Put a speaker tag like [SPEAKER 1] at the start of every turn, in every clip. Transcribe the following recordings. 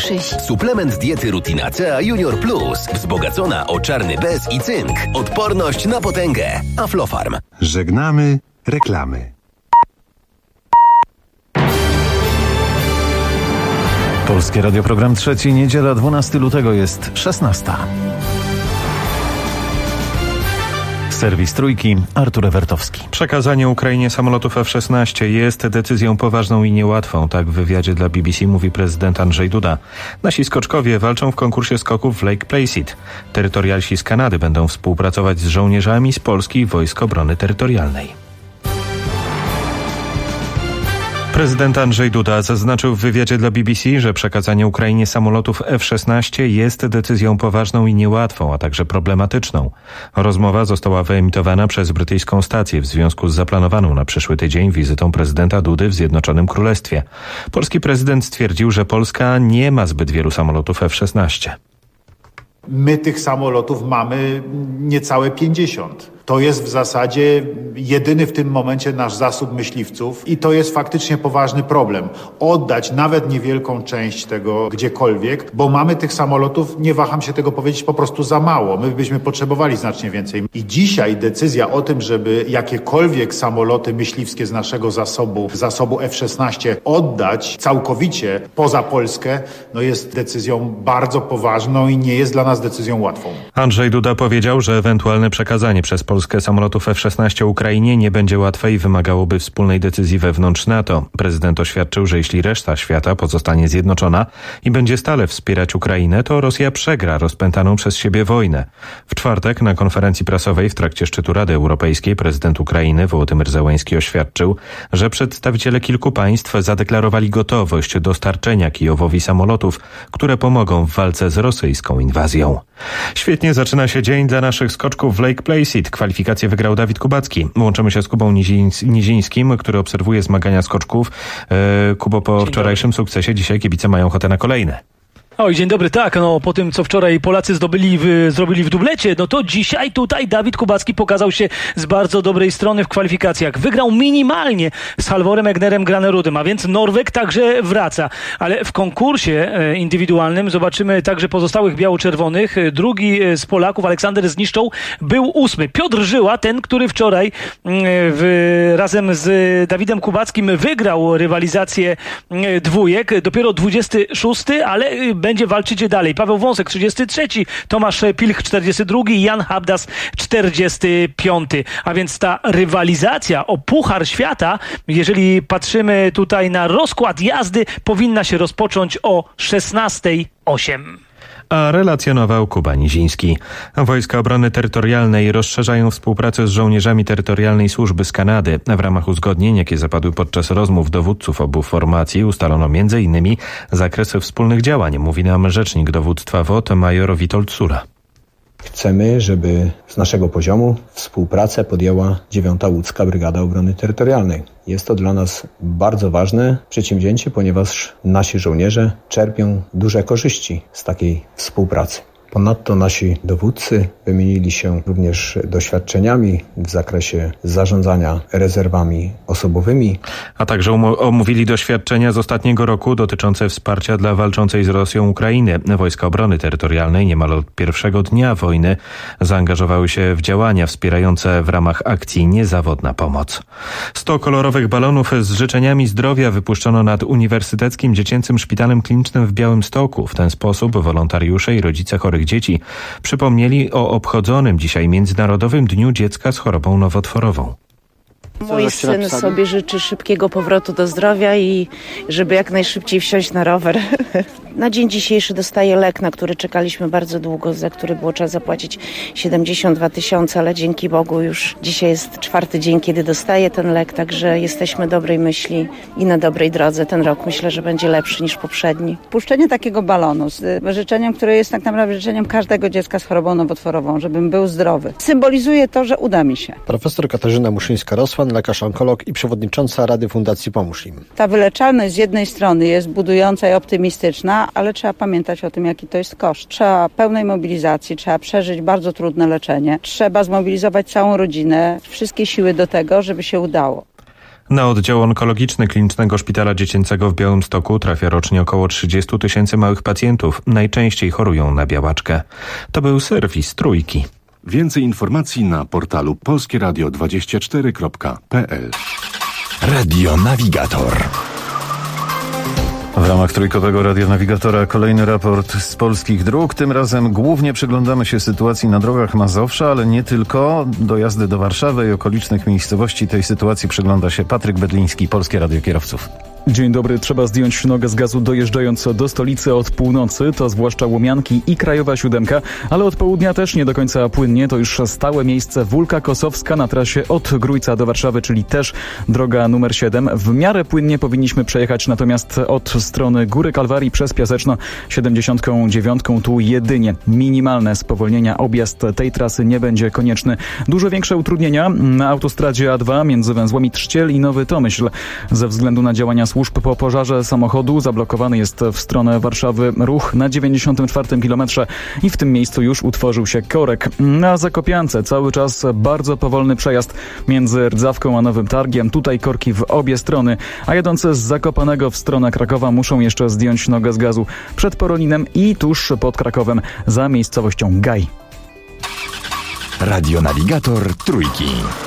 [SPEAKER 1] przyś.
[SPEAKER 2] Suplement diety Rutinacea Junior Plus. Wzbogacona o czarny bez i cynk. Odporność na potęgę. Aflofarm.
[SPEAKER 3] Żegnamy reklamy.
[SPEAKER 4] Polskie Radio, program trzeci, niedziela 12 lutego jest 16. Serwis Trójki, Artur Ewertowski.
[SPEAKER 5] Przekazanie Ukrainie samolotów F-16 jest decyzją poważną i niełatwą. Tak w wywiadzie dla BBC mówi prezydent Andrzej Duda. Nasi skoczkowie walczą w konkursie skoków w Lake Placid. Terytorialsi z Kanady będą współpracować z żołnierzami z Polski Wojsk Obrony Terytorialnej. Prezydent Andrzej Duda zaznaczył w wywiadzie dla BBC, że przekazanie Ukrainie samolotów F-16 jest decyzją poważną i niełatwą, a także problematyczną. Rozmowa została wyemitowana przez brytyjską stację w związku z zaplanowaną na przyszły tydzień wizytą prezydenta Dudy w Zjednoczonym Królestwie. Polski prezydent stwierdził, że Polska nie ma zbyt wielu samolotów F-16.
[SPEAKER 6] My tych samolotów mamy niecałe 50. To jest w zasadzie jedyny w tym momencie nasz zasób myśliwców i to jest faktycznie poważny problem. Oddać nawet niewielką część tego gdziekolwiek, bo mamy tych samolotów, nie waham się tego powiedzieć, po prostu za mało. My byśmy potrzebowali znacznie więcej. I dzisiaj decyzja o tym, żeby jakiekolwiek samoloty myśliwskie z naszego zasobu F-16 oddać całkowicie poza Polskę, no jest decyzją bardzo poważną i nie jest dla nas decyzją łatwą.
[SPEAKER 5] Andrzej Duda powiedział, że ewentualne przekazanie przez Polskę samolotów F-16 Ukrainie nie będzie łatwe i wymagałoby wspólnej decyzji wewnątrz NATO. Prezydent oświadczył, że jeśli reszta świata pozostanie zjednoczona i będzie stale wspierać Ukrainę, to Rosja przegra rozpętaną przez siebie wojnę. W czwartek na konferencji prasowej w trakcie szczytu Rady Europejskiej prezydent Ukrainy Wołodymyr Zełenski oświadczył, że przedstawiciele kilku państw zadeklarowali gotowość dostarczenia Kijowowi samolotów, które pomogą w walce z rosyjską inwazją. Świetnie zaczyna się dzień dla naszych skoczków w Lake Placid. Kwalifikację wygrał Dawid Kubacki. Łączymy się z Kubą Nizińskim, który obserwuje zmagania skoczków. Kubo, po wczorajszym sukcesie dzisiaj kibice mają ochotę na kolejne.
[SPEAKER 7] Oj, dzień dobry, tak, no po tym, co wczoraj Polacy zrobili w dublecie, no to dzisiaj tutaj Dawid Kubacki pokazał się z bardzo dobrej strony w kwalifikacjach. Wygrał minimalnie z Halvorem Egnerem Granerudem, a więc Norweg także wraca. Ale w konkursie indywidualnym zobaczymy także pozostałych biało-czerwonych. Drugi z Polaków, Aleksander Zniszczą, był 8. Piotr Żyła, ten, który wczoraj razem z Dawidem Kubackim wygrał rywalizację dwójek, dopiero 26, ale będzie walczyć dalej. Paweł Wąsek 33, Tomasz Pilch 42 i Jan Habdas 45. A więc ta rywalizacja o Puchar Świata, jeżeli patrzymy na rozkład jazdy, powinna się rozpocząć o 16:08.
[SPEAKER 5] A relacjonował Kuba Niziński. Wojska Obrony Terytorialnej rozszerzają współpracę z żołnierzami terytorialnej służby z Kanady. W ramach uzgodnień, jakie zapadły podczas rozmów dowódców obu formacji, ustalono m.in. zakresy wspólnych działań, mówi nam rzecznik dowództwa WOT major Witold Sura.
[SPEAKER 8] Chcemy, żeby z naszego poziomu współpracę podjęła 9. Łódzka Brygada Obrony Terytorialnej. Jest to dla nas bardzo ważne przedsięwzięcie, ponieważ nasi żołnierze czerpią duże korzyści z takiej współpracy. Ponadto nasi dowódcy wymienili się również doświadczeniami w zakresie zarządzania rezerwami osobowymi.
[SPEAKER 5] A także omówili doświadczenia z ostatniego roku dotyczące wsparcia dla walczącej z Rosją Ukrainy. Wojska Obrony Terytorialnej niemal od pierwszego dnia wojny zaangażowały się w działania wspierające w ramach akcji Niezawodna Pomoc. 100 kolorowych balonów z życzeniami zdrowia wypuszczono nad Uniwersyteckim Dziecięcym Szpitalem Klinicznym w Białymstoku. W ten sposób wolontariusze i rodzice chorych dzieci przypomnieli o obchodzonym dzisiaj Międzynarodowym Dniu Dziecka z chorobą nowotworową.
[SPEAKER 9] Mój syn sobie życzy szybkiego powrotu do zdrowia i żeby jak najszybciej wsiąść na rower. Na dzień dzisiejszy dostaję lek, na który czekaliśmy bardzo długo, za który było trzeba zapłacić 72 000, ale dzięki Bogu już dzisiaj jest 4. dzień, kiedy dostaję ten lek, także jesteśmy dobrej myśli i na dobrej drodze. Ten rok myślę, że będzie lepszy niż poprzedni.
[SPEAKER 10] Puszczenie takiego balonu z życzeniem, które jest tak naprawdę życzeniem każdego dziecka z chorobą nowotworową, żebym był zdrowy, symbolizuje to, że uda mi się.
[SPEAKER 11] Profesor Katarzyna Muszyńska-Roswan, lekarz onkolog i przewodnicząca Rady Fundacji Pomóż Im.
[SPEAKER 10] Ta wyleczalność z jednej strony jest budująca i optymistyczna, ale trzeba pamiętać o tym, jaki to jest koszt. Trzeba pełnej mobilizacji, trzeba przeżyć bardzo trudne leczenie, trzeba zmobilizować całą rodzinę, wszystkie siły do tego, żeby się udało.
[SPEAKER 5] Na oddział onkologiczny Klinicznego Szpitala Dziecięcego w Białymstoku trafia rocznie około 30 000 małych pacjentów. Najczęściej chorują na białaczkę. To był serwis Trójki.
[SPEAKER 3] Więcej informacji na portalu polskieradio24.pl.
[SPEAKER 2] Radio Navigator.
[SPEAKER 4] W ramach Trójkowego Radionawigatora kolejny raport z polskich dróg. Tym razem głównie przyglądamy się sytuacji na drogach Mazowsza, ale nie tylko. Do jazdy do Warszawy i okolicznych miejscowości tej sytuacji przygląda się Patryk Bedliński, Polskie Radio Kierowców.
[SPEAKER 1] Dzień dobry. Trzeba zdjąć nogę z gazu dojeżdżając do stolicy od północy. To zwłaszcza Łomianki i Krajowa 7, ale od południa też nie do końca płynnie. To już stałe miejsce Wólka Kosowska na trasie od Grójca do Warszawy, czyli też droga numer 7. W miarę płynnie powinniśmy przejechać natomiast od strony Góry Kalwarii przez Piaseczno 79. Tu jedynie minimalne spowolnienia. Objazd tej trasy nie będzie konieczny. Dużo większe utrudnienia na autostradzie A2 między węzłami Trzciel i Nowy Tomyśl. Ze względu na działania służb po pożarze samochodu zablokowany jest w stronę Warszawy ruch na 94 kilometrze i w tym miejscu już utworzył się korek. Na Zakopiance cały czas bardzo powolny przejazd między Rdzawką a Nowym Targiem. Tutaj korki w obie strony, a jadący z Zakopanego w stronę Krakowa muszą jeszcze zdjąć nogę z gazu przed Porolinem i tuż pod Krakowem za miejscowością Gaj.
[SPEAKER 2] Radio Navigator Trójki.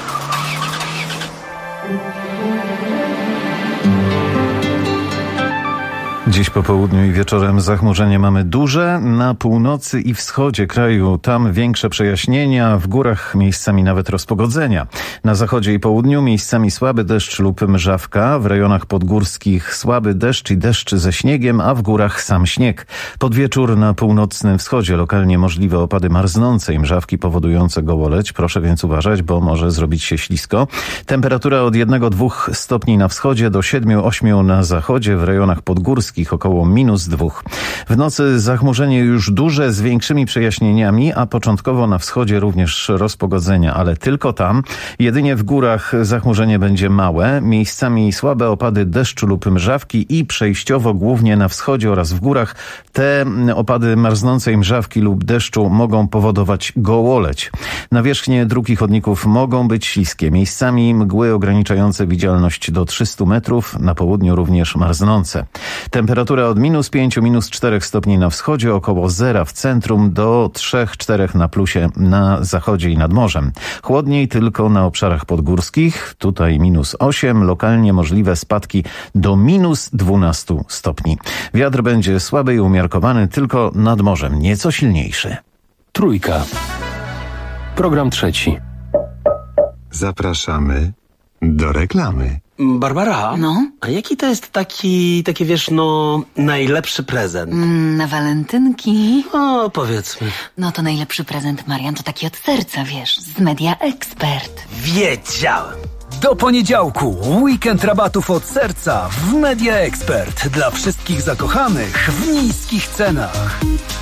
[SPEAKER 4] Dziś po południu i wieczorem zachmurzenie mamy duże. Na północy i wschodzie kraju tam większe przejaśnienia, w górach miejscami nawet rozpogodzenia. Na zachodzie i południu miejscami słaby deszcz lub mrzawka, w rejonach podgórskich słaby deszcz i deszcz ze śniegiem, a w górach sam śnieg. Pod wieczór na północnym wschodzie lokalnie możliwe opady marznące i mrzawki powodujące gołoleć. Proszę więc uważać, bo może zrobić się ślisko. Temperatura od 1-2 stopni na wschodzie do 7-8 na zachodzie, w rejonach podgórskich około -2. W nocy zachmurzenie już duże z większymi przejaśnieniami, a początkowo na wschodzie również rozpogodzenia, ale tylko tam. Jedynie w górach zachmurzenie będzie małe, miejscami słabe opady deszczu lub mrzawki i przejściowo głównie na wschodzie oraz w górach te opady marznącej mrzawki lub deszczu mogą powodować gołoleć. Nawierzchnie dróg i chodników mogą być śliskie, miejscami mgły ograniczające widzialność do 300 metrów, na południu również marznące. Temperatura od -5, -4 stopni na wschodzie, około 0 w centrum, do 3-4 na plusie na zachodzie i nad morzem. Chłodniej tylko na obszarach podgórskich, tutaj -8, lokalnie możliwe spadki do -12 stopni. Wiatr będzie słaby i umiarkowany, tylko nad morzem nieco silniejszy.
[SPEAKER 2] Trójka. Program trzeci.
[SPEAKER 3] Zapraszamy do reklamy.
[SPEAKER 12] Barbara, a jaki to jest taki wiesz, najlepszy prezent?
[SPEAKER 13] Na walentynki?
[SPEAKER 12] O, powiedzmy.
[SPEAKER 13] No to najlepszy prezent, Marian, to taki od serca, wiesz, z Media Expert.
[SPEAKER 12] Wiedziałem.
[SPEAKER 14] Do poniedziałku weekend rabatów od serca w Media Expert. Dla wszystkich zakochanych w niskich cenach.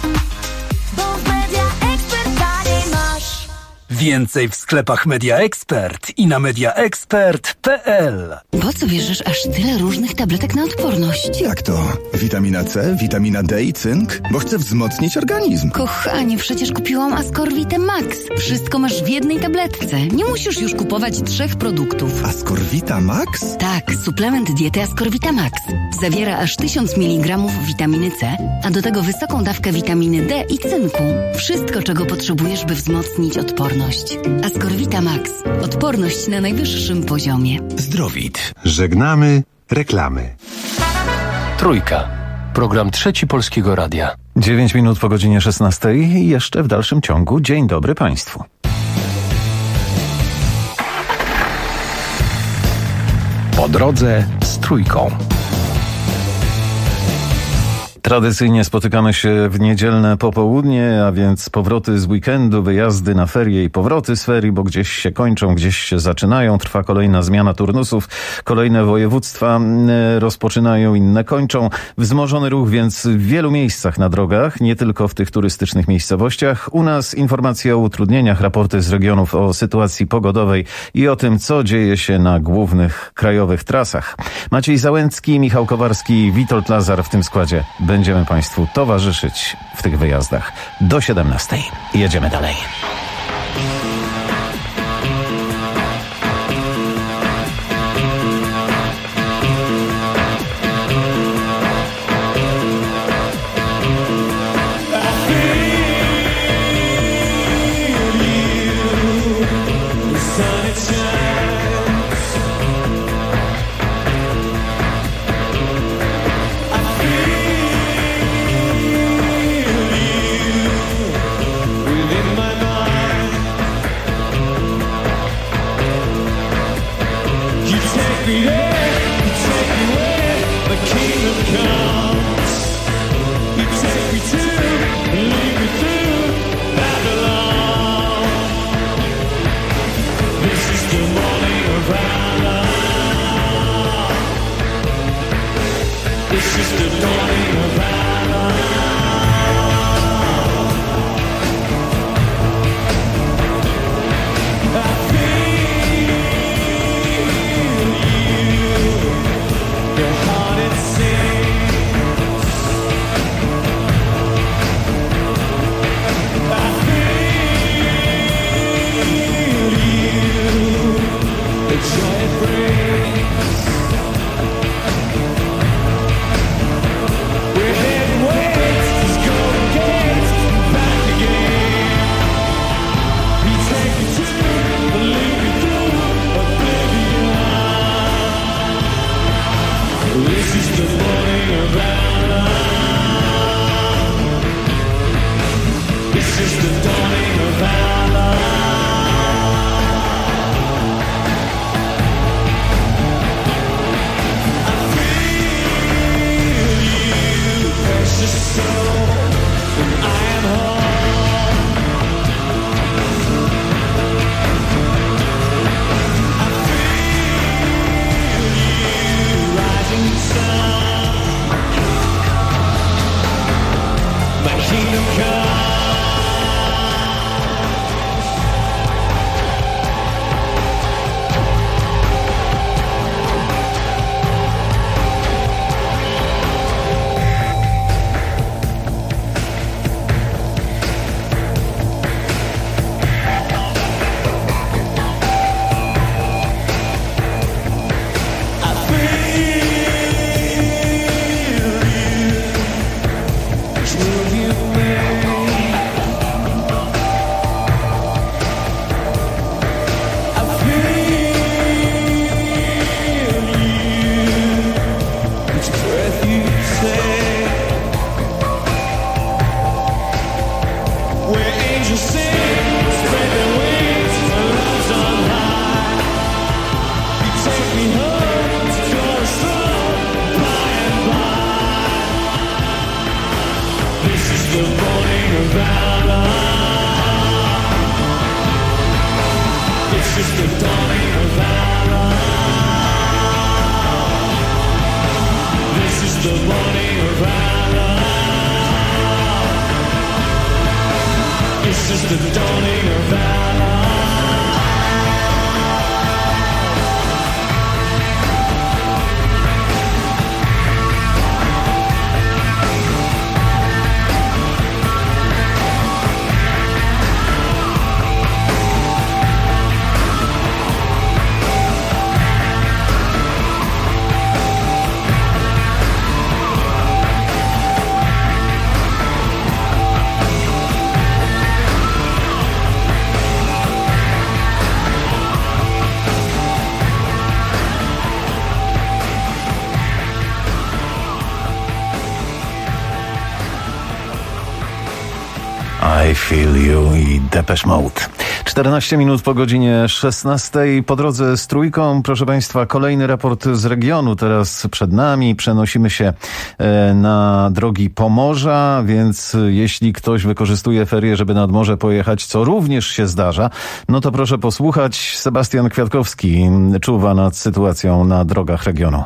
[SPEAKER 14] Więcej w sklepach Media Expert i na mediaexpert.pl.
[SPEAKER 13] Po co bierzesz aż tyle różnych tabletek na odporność?
[SPEAKER 15] Jak to? Witamina C, witamina D i cynk? Bo chcę wzmocnić organizm.
[SPEAKER 13] Kochanie, przecież kupiłam Ascorvitę Max. Wszystko masz w jednej tabletce. Nie musisz już kupować 3 produktów.
[SPEAKER 15] Ascorvita Max?
[SPEAKER 13] Tak, suplement diety Ascorvita Max. Zawiera aż 1000 mg witaminy C, a do tego wysoką dawkę witaminy D i cynku. Wszystko, czego potrzebujesz, by wzmocnić odporność. Ascorvita Max. Odporność na najwyższym poziomie.
[SPEAKER 2] Zdrowit.
[SPEAKER 3] Żegnamy reklamy.
[SPEAKER 2] Trójka. Program trzeci Polskiego Radia.
[SPEAKER 4] 9 minut po godzinie 16 i jeszcze w dalszym ciągu dzień dobry Państwu.
[SPEAKER 2] Po drodze z Trójką.
[SPEAKER 4] Tradycyjnie spotykamy się w niedzielne popołudnie, a więc powroty z weekendu, wyjazdy na ferie i powroty z ferii, bo gdzieś się kończą, gdzieś się zaczynają. Trwa kolejna zmiana turnusów, kolejne województwa rozpoczynają, inne kończą. Wzmożony ruch więc w wielu miejscach na drogach, nie tylko w tych turystycznych miejscowościach. U nas informacje o utrudnieniach, raporty z regionów o sytuacji pogodowej i o tym, co dzieje się na głównych krajowych trasach. Maciej Załęcki, Michał Kowarski i Witold Lazar w tym składzie. Będziemy Państwu towarzyszyć w tych wyjazdach do 17. Jedziemy dalej. I Feel You i Depeche Mode. 14 minut po godzinie 16. Po drodze z Trójką, proszę Państwa, kolejny raport z regionu teraz przed nami. Przenosimy się na drogi Pomorza, więc jeśli ktoś wykorzystuje ferie, żeby nad morze pojechać, co również się zdarza, no to proszę posłuchać. Sebastian Kwiatkowski czuwa nad sytuacją na drogach regionu.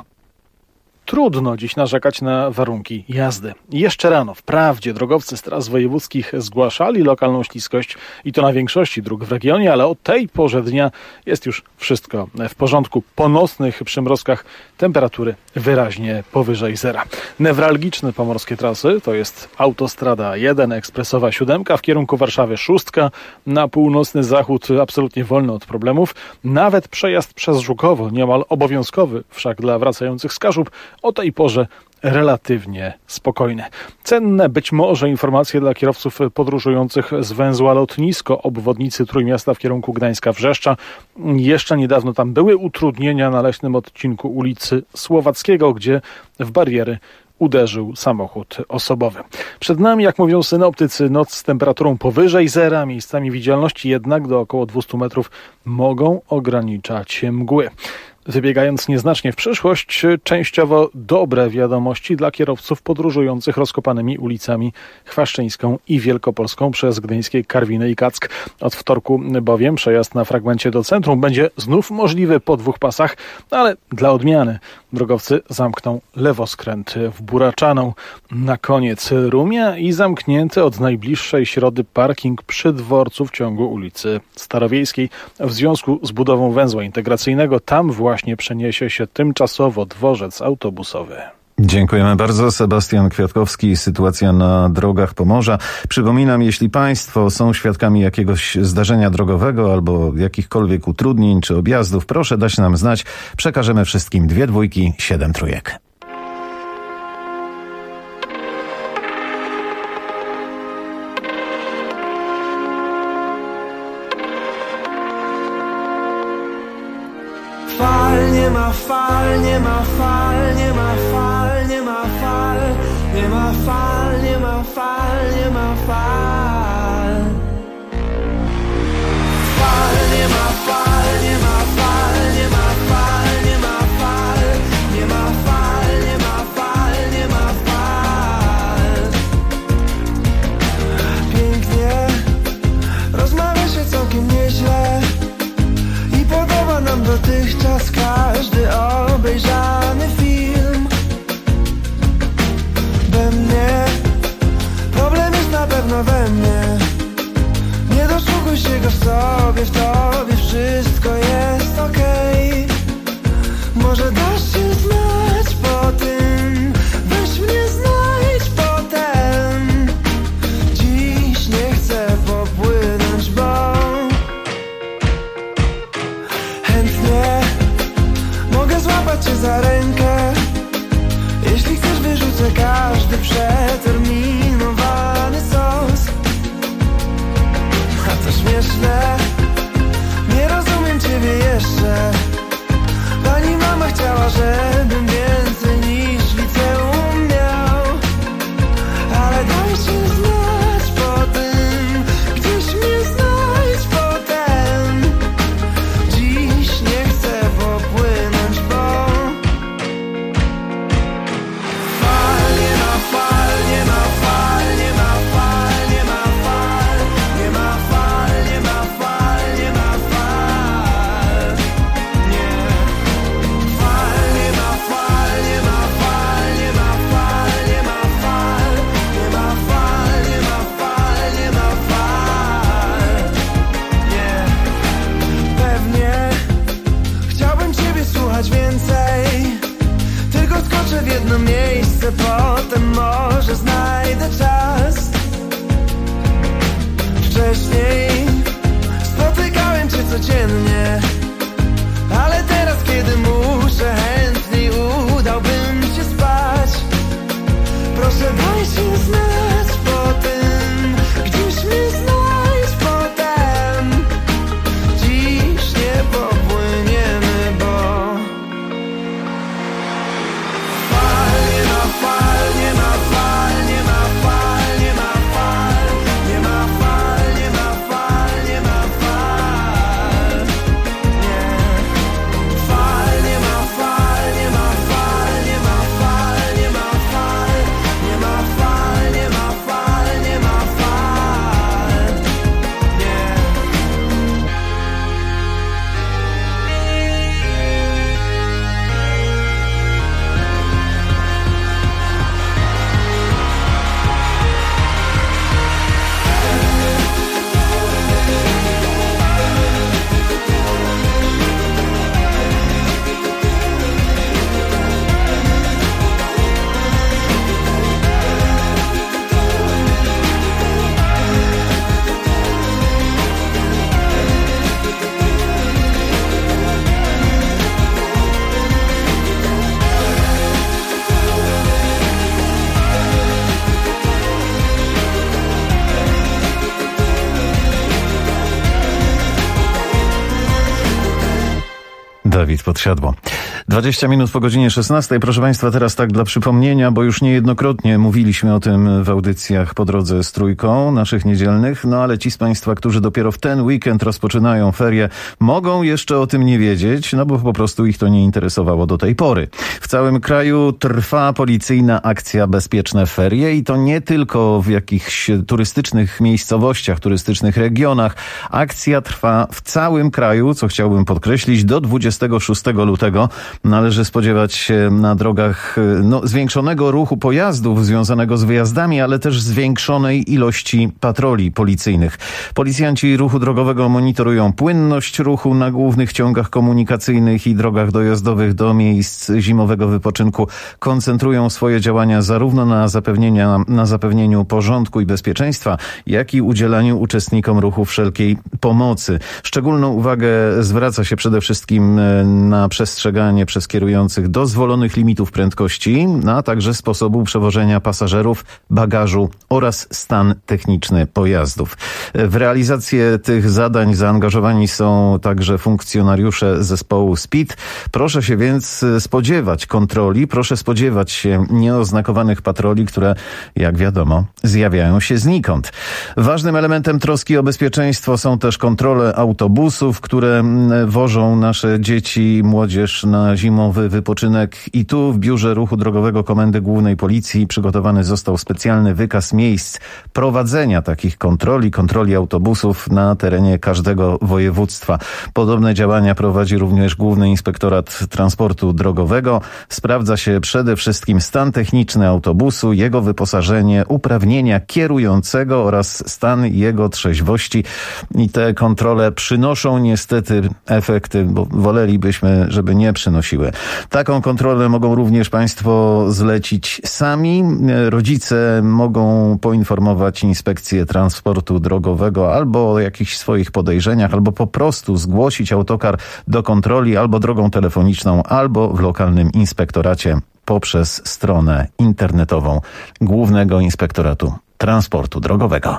[SPEAKER 16] Trudno dziś narzekać na warunki jazdy. Jeszcze rano, wprawdzie, drogowcy z tras wojewódzkich zgłaszali lokalną śliskość i to na większości dróg w regionie, ale o tej porze dnia jest już wszystko w porządku. Po nocnych przymrozkach temperatury wyraźnie powyżej zera. Newralgiczne pomorskie trasy to jest autostrada 1, ekspresowa 7 w kierunku Warszawy 6, na północny zachód absolutnie wolny od problemów. Nawet przejazd przez Żukowo, niemal obowiązkowy wszak dla wracających z Kaszub, o tej porze relatywnie spokojne. Cenne być może informacje dla kierowców podróżujących z węzła lotnisko obwodnicy Trójmiasta w kierunku Gdańska-Wrzeszcza. Jeszcze niedawno tam były utrudnienia na leśnym odcinku ulicy Słowackiego, gdzie w bariery uderzył samochód osobowy. Przed nami, jak mówią synoptycy, noc z temperaturą powyżej zera, miejscami widzialności jednak do około 200 metrów mogą ograniczać mgły. wybiegając nieznacznie w przyszłość, częściowo dobre wiadomości dla kierowców podróżujących rozkopanymi ulicami Chwaszczyńską i Wielkopolską przez gdyńskie Karwiny i Kack. Od wtorku bowiem przejazd na fragmencie do centrum będzie znów możliwy po 2 pasach, ale dla odmiany drogowcy zamkną lewoskręt w Buraczaną. Na koniec Rumia i zamknięty od najbliższej środy parking przy dworcu w ciągu ulicy Starowiejskiej. W związku z budową węzła integracyjnego tam właśnie przeniesie się tymczasowo dworzec autobusowy.
[SPEAKER 4] Dziękujemy bardzo. Sebastian Kwiatkowski. Sytuacja na drogach Pomorza. Przypominam, jeśli Państwo są świadkami jakiegoś zdarzenia drogowego albo jakichkolwiek utrudnień czy objazdów, proszę dać nam znać. Przekażemy wszystkim 2 dwójki, 7 trójek.
[SPEAKER 17] Fal, nie ma fal, nie ma fal, nie ma fal, nie ma fal, nie ma fal, nie ma fal, nie ma fal. Fal, nie ma fal, nie ma fal, nie ma fal, nie ma fal, nie ma fal, nie ma fal, nie ma fal. Pięknie, rozmawia się całkiem nieźle. Podoba nam dotychczas każdy obejrzany film. We mnie problem jest na pewno we mnie. Nie doszukuj się go w sobie, w tobie wszystko jest okej. Może dasz się znać po tym, weź mnie znajdź potem. Dziś nie chcę popłynąć, bo mogę złapać cię za rękę. Jeśli chcesz, wyrzucę każdy przeterminowany sos. A to śmieszne, nie rozumiem ciebie jeszcze. Pani mama chciała, żebym więcej niż liceum miał. Ale daj się znać po tym, gdzieś mnie znajdź potem. Dziś nie chcę popłynąć, bo fal, nie ma fal, nie ma fal, nie ma fal, nie ma fal, nie ma fal, nie ma fal, nie ma fal, nie. Fal, nie ma fal, nie ma fal, nie ma fal, nie ma fal, nie ma fal, nie ma fal, nie ma fal, nie. Pewnie chciałbym ciebie słuchać więcej, tylko skoczę w jedno miejsce, potem może znajdę czas. Wcześniej spotykałem cię codziennie, ale teraz, kiedy muszę, chętniej udałbym się spać. Proszę daj się znać po tym, gdzieś mnie znajdź potem. Dziś nie popłyniemy, bo fal, nie ma fal, nie ma fal, nie ma fal, nie ma fal, nie ma fal, nie ma fal, nie ma fal, nie. Fal, nie ma fal, nie ma fal, nie ma fal, nie ma fal, nie ma fal, nie ma fal, nie ma fal, nie.
[SPEAKER 4] Dawid Podsiadło. 20 minut po godzinie 16. Proszę Państwa, teraz tak dla przypomnienia, bo już niejednokrotnie mówiliśmy o tym w audycjach po drodze z Trójką, naszych niedzielnych, no ale ci z Państwa, którzy dopiero w ten weekend rozpoczynają ferie, mogą jeszcze o tym nie wiedzieć, no bo po prostu ich to nie interesowało do tej pory. W całym kraju trwa policyjna akcja Bezpieczne Ferie i to nie tylko w jakichś turystycznych miejscowościach, turystycznych regionach. Akcja trwa w całym kraju, co chciałbym podkreślić, do 26 lutego. Należy spodziewać się na drogach zwiększonego ruchu pojazdów związanego z wyjazdami, ale też zwiększonej ilości patroli policyjnych. Policjanci ruchu drogowego monitorują płynność ruchu na głównych ciągach komunikacyjnych i drogach dojazdowych do miejsc zimowego wypoczynku. Koncentrują swoje działania zarówno na zapewnieniu porządku i bezpieczeństwa, jak i udzielaniu uczestnikom ruchu wszelkiej pomocy. Szczególną uwagę zwraca się przede wszystkim na przestrzeganie przez kierujących dozwolonych limitów prędkości, a także sposobu przewożenia pasażerów, bagażu oraz stan techniczny pojazdów. W realizację tych zadań zaangażowani są także funkcjonariusze zespołu SPID. Proszę się więc spodziewać kontroli, proszę spodziewać się nieoznakowanych patroli, które, jak wiadomo, zjawiają się znikąd. Ważnym elementem troski o bezpieczeństwo są też kontrole autobusów, które wożą nasze dzieci i młodzież na zimowy wypoczynek. I tu w Biurze Ruchu Drogowego Komendy Głównej Policji przygotowany został specjalny wykaz miejsc prowadzenia takich kontroli autobusów na terenie każdego województwa. Podobne działania prowadzi również Główny Inspektorat Transportu Drogowego. Sprawdza się przede wszystkim stan techniczny autobusu, jego wyposażenie, uprawnienia kierującego oraz stan jego trzeźwości. I te kontrole przynoszą niestety efekty, bo wolelibyśmy, żeby nie przynosiły. Taką kontrolę mogą również Państwo zlecić sami. Rodzice mogą poinformować Inspekcję Transportu Drogowego albo o jakichś swoich podejrzeniach, albo po prostu zgłosić autokar do kontroli albo drogą telefoniczną, albo w lokalnym inspektoracie poprzez stronę internetową Głównego Inspektoratu Transportu Drogowego.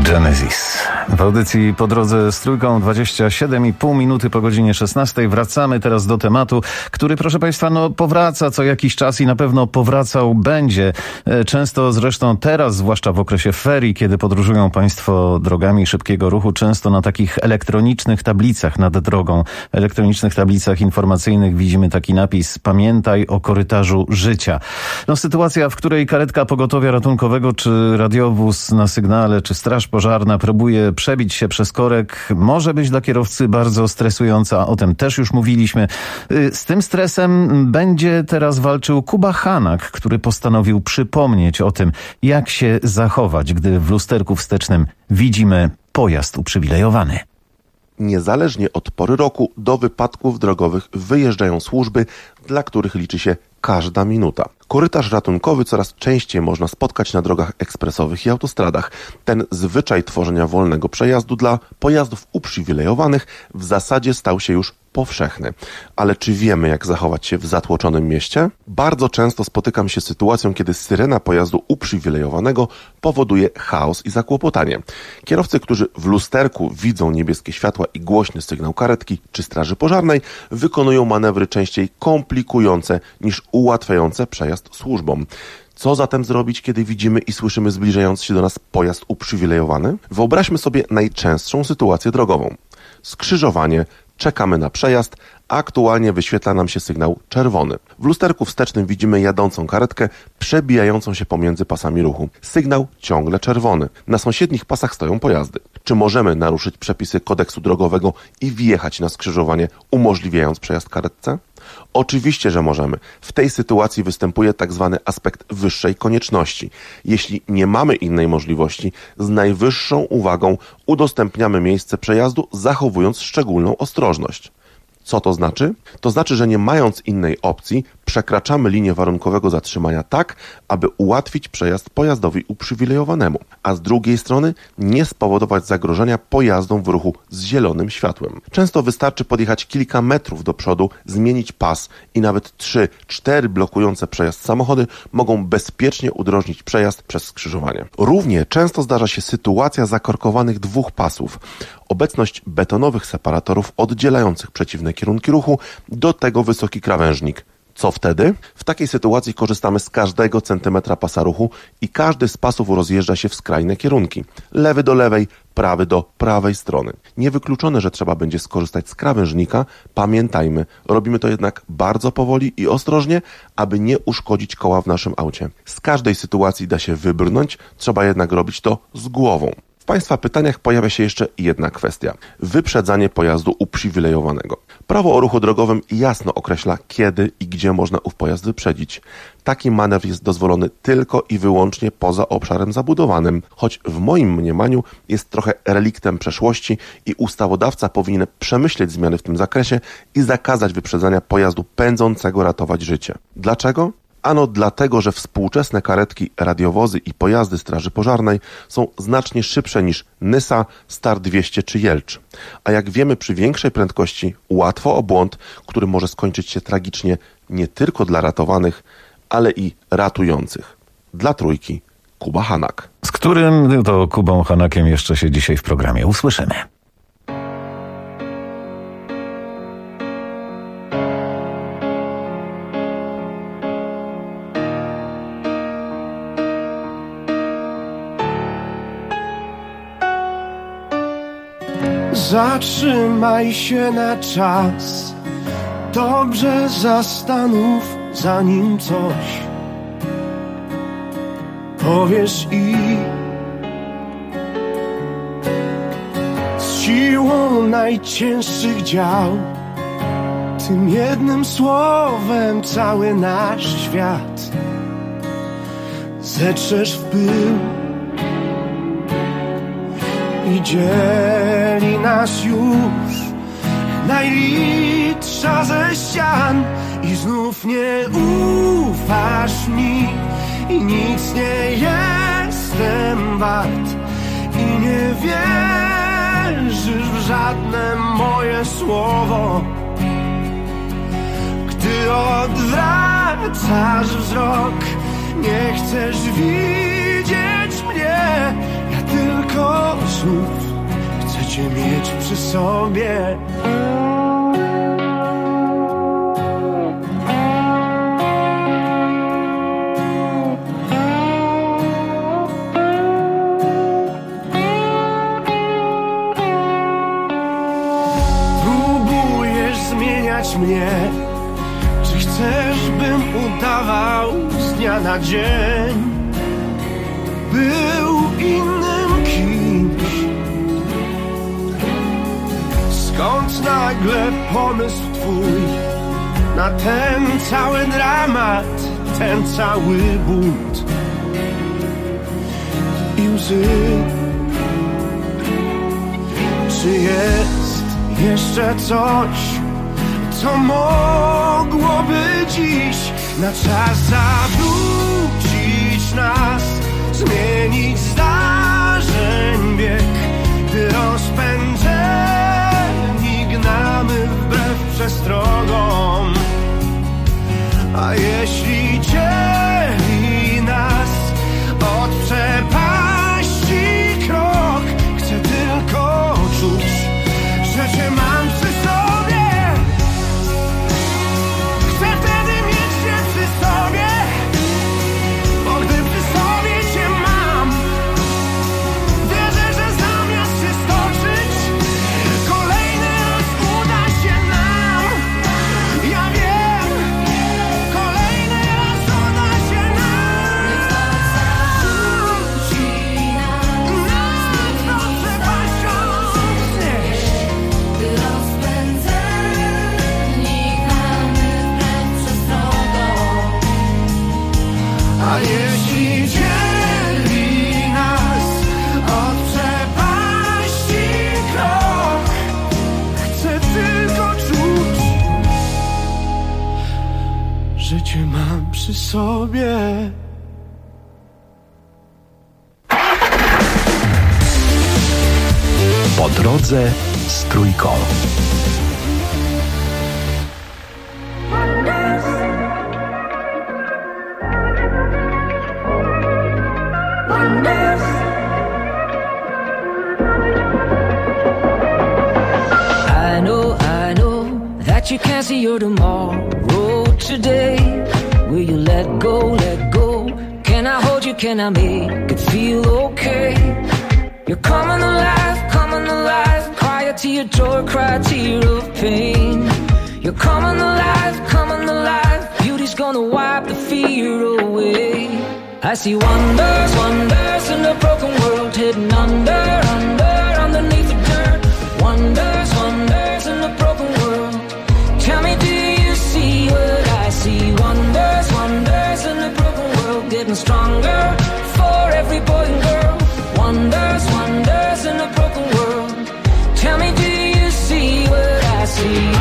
[SPEAKER 4] Genesis. W audycji Po drodze z Trójką 27,5 minuty po godzinie 16. Wracamy teraz do tematu, który, proszę Państwa, powraca co jakiś czas i na pewno powracał będzie. Często zresztą teraz, zwłaszcza w okresie ferii, kiedy podróżują Państwo drogami szybkiego ruchu, często na takich elektronicznych tablicach nad drogą, elektronicznych tablicach informacyjnych widzimy taki napis: pamiętaj o korytarzu życia. Sytuacja, w której karetka pogotowia ratunkowego, czy radiowóz na sygnale, czy straż pożarna próbuje przebić się przez korek, może być dla kierowcy bardzo stresująca. O tym też już mówiliśmy. Z tym stresem będzie teraz walczył Kuba Hanak, który postanowił przypomnieć o tym, jak się zachować, gdy w lusterku wstecznym widzimy pojazd uprzywilejowany.
[SPEAKER 18] Niezależnie od pory roku do wypadków drogowych wyjeżdżają służby, dla których liczy się każda minuta. Korytarz ratunkowy coraz częściej można spotkać na drogach ekspresowych i autostradach. Ten zwyczaj tworzenia wolnego przejazdu dla pojazdów uprzywilejowanych w zasadzie stał się już powszechny. Ale czy wiemy, jak zachować się w zatłoczonym mieście? Bardzo często spotykam się z sytuacją, kiedy syrena pojazdu uprzywilejowanego powoduje chaos i zakłopotanie. Kierowcy, którzy w lusterku widzą niebieskie światła i głośny sygnał karetki czy straży pożarnej, wykonują manewry częściej komplikujące niż ułatwiające przejazd służbom. Co zatem zrobić, kiedy widzimy i słyszymy zbliżający się do nas pojazd uprzywilejowany? Wyobraźmy sobie najczęstszą sytuację drogową. Skrzyżowanie, czekamy na przejazd, a aktualnie wyświetla nam się sygnał czerwony. W lusterku wstecznym widzimy jadącą karetkę przebijającą się pomiędzy pasami ruchu. Sygnał ciągle czerwony. Na sąsiednich pasach stoją pojazdy. Czy możemy naruszyć przepisy kodeksu drogowego i wjechać na skrzyżowanie, umożliwiając przejazd karetce? Oczywiście, że możemy. W tej sytuacji występuje tak zwany aspekt wyższej konieczności. Jeśli nie mamy innej możliwości, z najwyższą uwagą udostępniamy miejsce przejazdu, zachowując szczególną ostrożność. Co to znaczy? To znaczy, że nie mając innej opcji, przekraczamy linię warunkowego zatrzymania tak, aby ułatwić przejazd pojazdowi uprzywilejowanemu, a z drugiej strony nie spowodować zagrożenia pojazdom w ruchu z zielonym światłem. Często wystarczy podjechać kilka metrów do przodu, zmienić pas i nawet 3-4 blokujące przejazd samochody mogą bezpiecznie udrożnić przejazd przez skrzyżowanie. Równie często zdarza się sytuacja zakorkowanych dwóch pasów. Obecność betonowych separatorów oddzielających przeciwne kierunki ruchu, do tego wysoki krawężnik. Co wtedy? W takiej sytuacji korzystamy z każdego centymetra pasa ruchu i każdy z pasów rozjeżdża się w skrajne kierunki. Lewy do lewej, prawy do prawej strony. Niewykluczone, że trzeba będzie skorzystać z krawężnika. Pamiętajmy, robimy to jednak bardzo powoli i ostrożnie, aby nie uszkodzić koła w naszym aucie. Z każdej sytuacji da się wybrnąć, trzeba jednak robić to z głową. W Państwa pytaniach pojawia się jeszcze jedna kwestia. Wyprzedzanie pojazdu uprzywilejowanego. Prawo o ruchu drogowym jasno określa, kiedy i gdzie można ów pojazd wyprzedzić. Taki manewr jest dozwolony tylko i wyłącznie poza obszarem zabudowanym, choć w moim mniemaniu jest trochę reliktem przeszłości i ustawodawca powinien przemyśleć zmiany w tym zakresie i zakazać wyprzedzania pojazdu pędzącego ratować życie. Dlaczego? Ano dlatego, że współczesne karetki, radiowozy i pojazdy straży pożarnej są znacznie szybsze niż Nysa, Star 200 czy Jelcz. A jak wiemy, przy większej prędkości łatwo o błąd, który może skończyć się tragicznie nie tylko dla ratowanych, ale i ratujących. Dla Trójki, Kuba Hanak.
[SPEAKER 4] Z którym to Kubą Hanakiem jeszcze się dzisiaj w programie usłyszymy.
[SPEAKER 17] Zatrzymaj się na czas, dobrze zastanów, zanim coś powiesz i z siłą najcięższych dział, tym jednym słowem cały nasz świat zetrzesz w pył. I dzieli nas już najlidsza ze ścian. I znów nie ufasz mi i nic nie jestem wart. I nie wierzysz w żadne moje słowo. Gdy odwracasz wzrok, nie chcesz widzieć mnie. Ja tylko tylko znów chcę cię mieć przy sobie. Próbujesz zmieniać mnie. Czy chcesz, bym udawał z dnia na dzień? Był innym kimś. Skąd nagle pomysł twój na ten cały dramat, ten cały bunt i łzy? Czy jest jeszcze coś, co mogłoby dziś na czas zawrócić nas, zmienić zdarzeń bieg, gdy rozpędzeni gnamy wbrew przestrogom? A jeśli dzieli nas od przepaści krok, chcę tylko czuć, że cię mam przy sobie. Chcę wtedy mieć cię przy sobie, bo gdy przy sobie cię mam, wierzę, że zamiast się stoczyć, kolejny raz uda się nam. Ja wiem, kolejny raz uda się nam. Nas do przepaścią znieść. A jeśli dzieli nas od przepaści krok, chcę tylko czuć, że cię mam przy sobie.
[SPEAKER 14] Po drodze z Trójką.
[SPEAKER 19] I know that you can't see your tomorrow today. Will you let go, let go? Can I hold you, can I make it feel okay? You're coming alive, cry a tear of joy, cry a tear of pain. You're coming alive, beauty's gonna wipe the fear away. I see wonders, wonders in a broken world, hidden under, under, underneath the dirt. Wonders, wonders in a broken world. Tell me, do you see what I see? Wonders, wonders in a broken world, getting stronger for every boy and girl. Wonders, wonders in a broken world. Tell me, do you see what I see?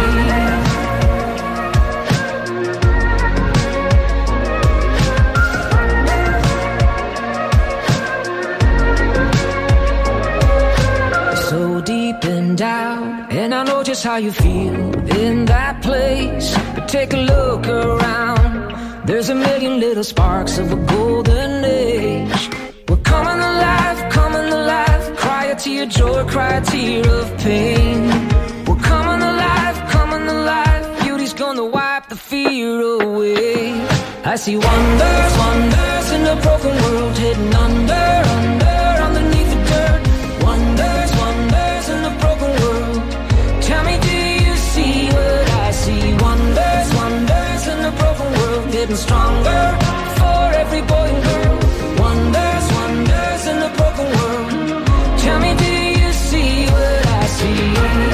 [SPEAKER 19] So deep in doubt, and I know just how you feel in that place. But take a look around, there's a million little sparks of a golden age. We're coming alive, cry a tear of joy, cry a tear of pain. We're coming alive, beauty's gonna wipe the fear away. I see wonders, wonders in a broken world, hidden under, under, underneath the dirt. Wonders, wonders in a broken world. Tell me, do you see what I see? Wonders, wonders in a broken world, getting stronger for every boy and girl. Wonders, wonders in a broken world. Tell me, do you see what I see?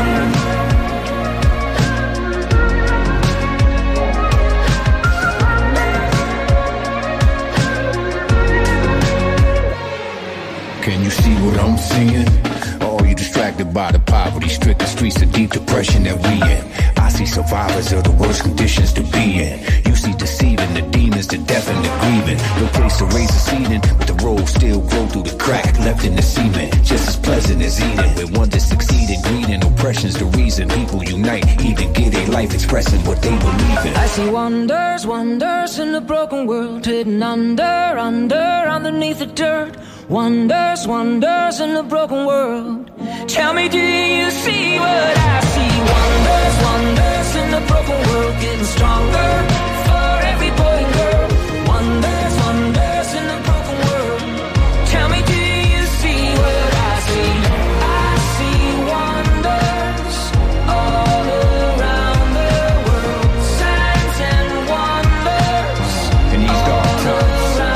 [SPEAKER 20] Can you see what I'm seeing? Or you distracted by the poverty-stricken streets of deep depression that we in? I see survivors of the worst conditions to be in. You see deceiving the demons, the deaf and the grieving. No place to raise a seeding, but the road still grow through the crack left in the cement. Just as pleasant as eating. When one that succeeded, greed and oppression's the reason people unite. Even get a life expressing what they believe in.
[SPEAKER 19] I see wonders, wonders in a broken world, hidden under, under, underneath the dirt. Wonders, wonders in a broken world. Tell me, do you see what I see? Wonders, wonders in a broken world, getting stronger for every boy and girl. Wonders, wonders in a broken world. Tell me, do you see what I see? I see wonders all around the world. Signs and wonders.
[SPEAKER 20] And he's got tons.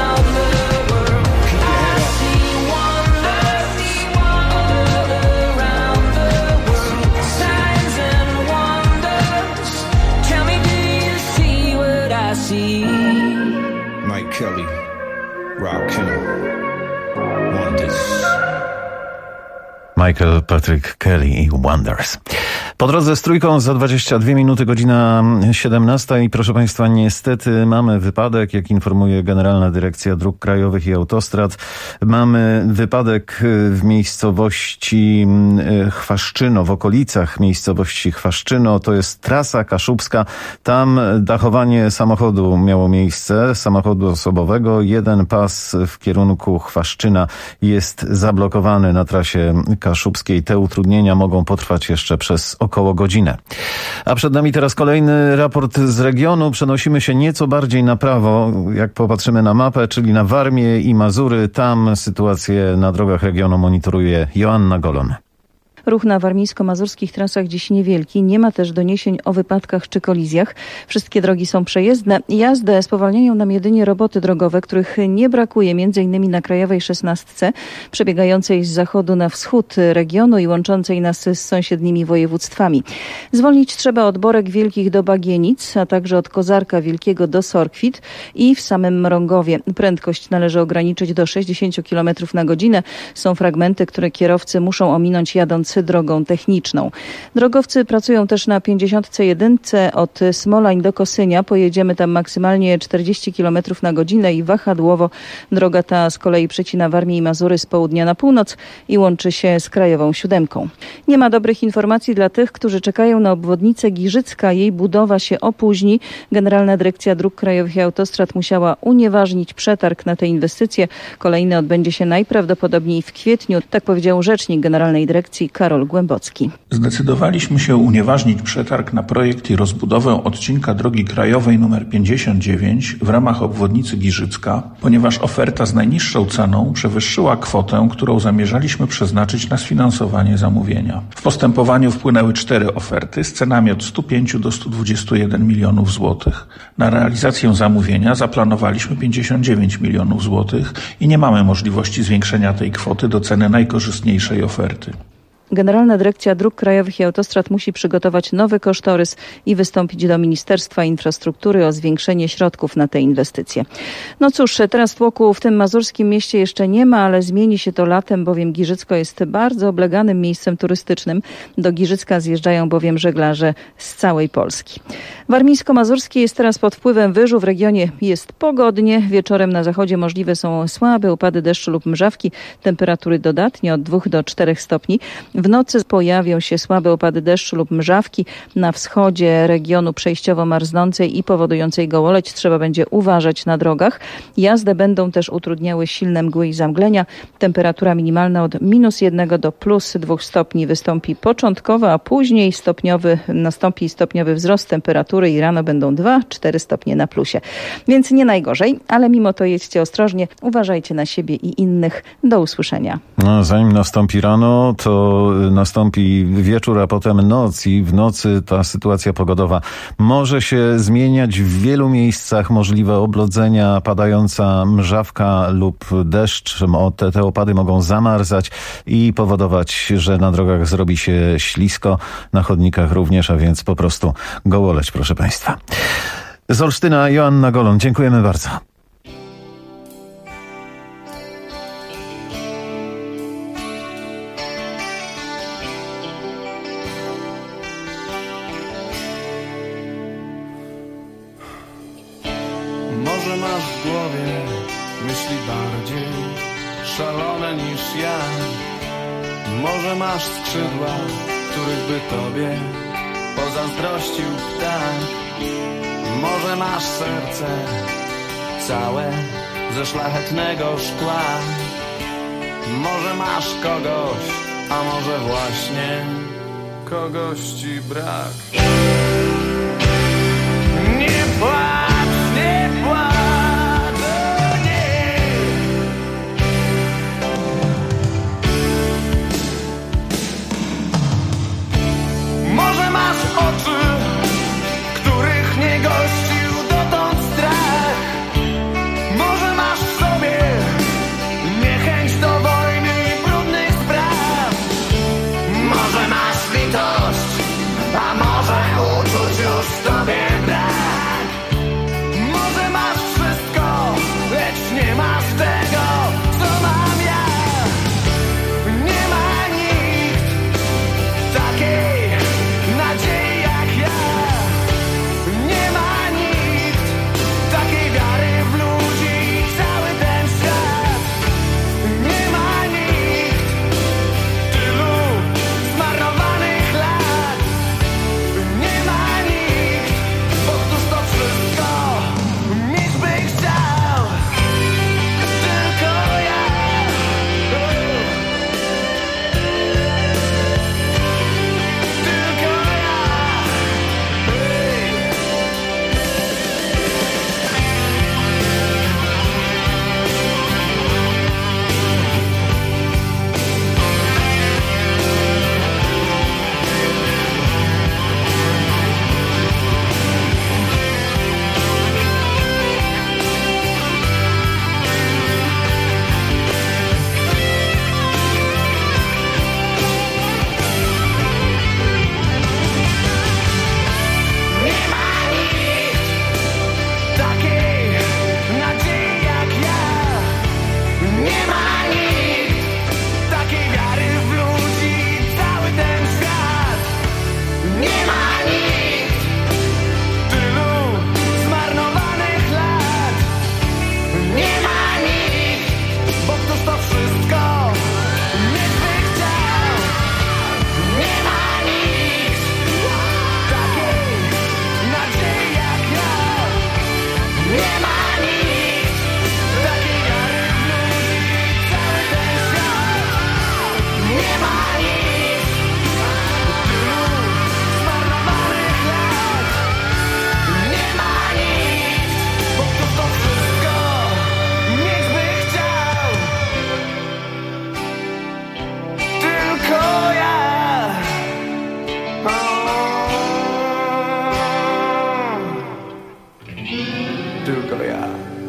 [SPEAKER 20] Mike Kelly, Rob Kim, Wonders.
[SPEAKER 4] Michael Patrick Kelly i Wonders. Po drodze z Trójką za 22 minuty, godzina 17 i proszę Państwa, niestety mamy wypadek, jak informuje Generalna Dyrekcja Dróg Krajowych i Autostrad. Mamy wypadek w miejscowości Chwaszczyno, w okolicach miejscowości Chwaszczyno, to jest trasa kaszubska. Tam dachowanie samochodu miało miejsce, samochodu osobowego. Jeden pas w kierunku Chwaszczyna jest zablokowany na trasie kaszubskiej. Te utrudnienia mogą potrwać jeszcze przez około godzinę. A przed nami teraz kolejny raport z regionu. Przenosimy się nieco bardziej na prawo, jak popatrzymy na mapę, czyli na Warmię i Mazury. Tam sytuację na drogach regionu monitoruje Joanna Golon.
[SPEAKER 21] Ruch na warmińsko-mazurskich trasach dziś niewielki. Nie ma też doniesień o wypadkach czy kolizjach. Wszystkie drogi są przejezdne. Jazdę spowalniają nam jedynie roboty drogowe, których nie brakuje m.in. na Krajowej 16, przebiegającej z zachodu na wschód regionu i łączącej nas z sąsiednimi województwami. Zwolnić trzeba od Borek Wielkich do Bagienic, a także od Kozarka Wielkiego do Sorkwit i w samym Mrągowie. Prędkość należy ograniczyć do 60 km na godzinę. Są fragmenty, które kierowcy muszą ominąć jadąc drogą techniczną. Drogowcy pracują też na 51 od Smolań do Kosynia. Pojedziemy tam maksymalnie 40 km na godzinę i wahadłowo. Droga ta z kolei przecina Warmię i Mazury z południa na północ i łączy się z Krajową 7. Nie ma dobrych informacji dla tych, którzy czekają na obwodnicę Giżycka. Jej budowa się opóźni. Generalna Dyrekcja Dróg Krajowych i Autostrad musiała unieważnić przetarg na tę inwestycję. Kolejny odbędzie się najprawdopodobniej w kwietniu. Tak powiedział rzecznik Generalnej Dyrekcji Karol Głębocki.
[SPEAKER 22] Zdecydowaliśmy się unieważnić przetarg na projekt i rozbudowę odcinka drogi krajowej nr 59 w ramach obwodnicy Giżycka, ponieważ oferta z najniższą ceną przewyższyła kwotę, którą zamierzaliśmy przeznaczyć na sfinansowanie zamówienia. W postępowaniu wpłynęły 4 oferty z cenami od 105 do 121 milionów złotych. Na realizację zamówienia zaplanowaliśmy 59 milionów złotych i nie mamy możliwości zwiększenia tej kwoty do ceny najkorzystniejszej oferty.
[SPEAKER 21] Generalna Dyrekcja Dróg Krajowych i Autostrad musi przygotować nowy kosztorys i wystąpić do Ministerstwa Infrastruktury o zwiększenie środków na te inwestycje. No cóż, teraz tłoku w tym mazurskim mieście jeszcze nie ma, ale zmieni się to latem, bowiem Giżycko jest bardzo obleganym miejscem turystycznym. Do Giżycka zjeżdżają bowiem żeglarze z całej Polski. Warmińsko-Mazurskie jest teraz pod wpływem wyżu. W regionie jest pogodnie. Wieczorem na zachodzie możliwe są słabe upady deszczu lub mrzawki. Temperatury dodatnie od 2 do 4 stopni. W nocy pojawią się słabe opady deszczu lub mrzawki. Na wschodzie regionu przejściowo marznącej i powodującej gołoleć trzeba będzie uważać na drogach. Jazdę będą też utrudniały silne mgły i zamglenia. Temperatura minimalna od -1 do +2 stopni wystąpi początkowo, a później nastąpi stopniowy wzrost temperatury i rano będą 2-4 stopnie na plusie. Więc nie najgorzej, ale mimo to jedźcie ostrożnie, uważajcie na siebie i innych. Do usłyszenia.
[SPEAKER 4] No, zanim nastąpi rano, to nastąpi wieczór, a potem noc i w nocy ta sytuacja pogodowa może się zmieniać. W wielu miejscach możliwe oblodzenia, padająca mrzawka lub deszcz. Te opady mogą zamarzać i powodować, że na drogach zrobi się ślisko, na chodnikach również, a więc po prostu gołoleć, proszę Państwa. Z Olsztyna Joanna Golon, dziękujemy bardzo.
[SPEAKER 17] Może masz w głowie myśli bardziej szalone niż ja. Może masz skrzydła, których by tobie pozazdrościł ptak. Może masz serce całe ze szlachetnego szkła. Może masz kogoś, a może właśnie kogoś ci brak. Nie płacz, nie płacz, o nie. Może masz oczy, których nie gościł dotąd strach. Może masz w sobie niechęć do wojny i brudnych spraw. Może masz litość, a może uczuć już w tobie brak. Może masz wszystko, lecz nie masz tego, co mam ja. Nie ma nikt takiej nadziei jak ja. Nie ma nikt takiej wiary w ludzi i cały ten świat. Nie ma nikt tylu zmarnowanych lat. Nie ma nikt, bo któż to wszystko mieć by chciał. Tylko ja. Tylko ja. Nie ma nikt takiej nadziei jak ja. Nie ma nikt takiej wiary w ludzi i cały ten świat. Nie ma nikt tylu zmarnowanych lat. Nie ma nikt, bo któż to wszystko mieć by chciał. Nie ma nikt takiej nadziei jak ja. Nie ma nikt takiej wiary w ludzi i cały ten świat. Nie ma nikt tylu zmarnowanych lat. Nie ma nikt, bo któż to wszystko mieć by chciał. Tylko ja. Tylko ja.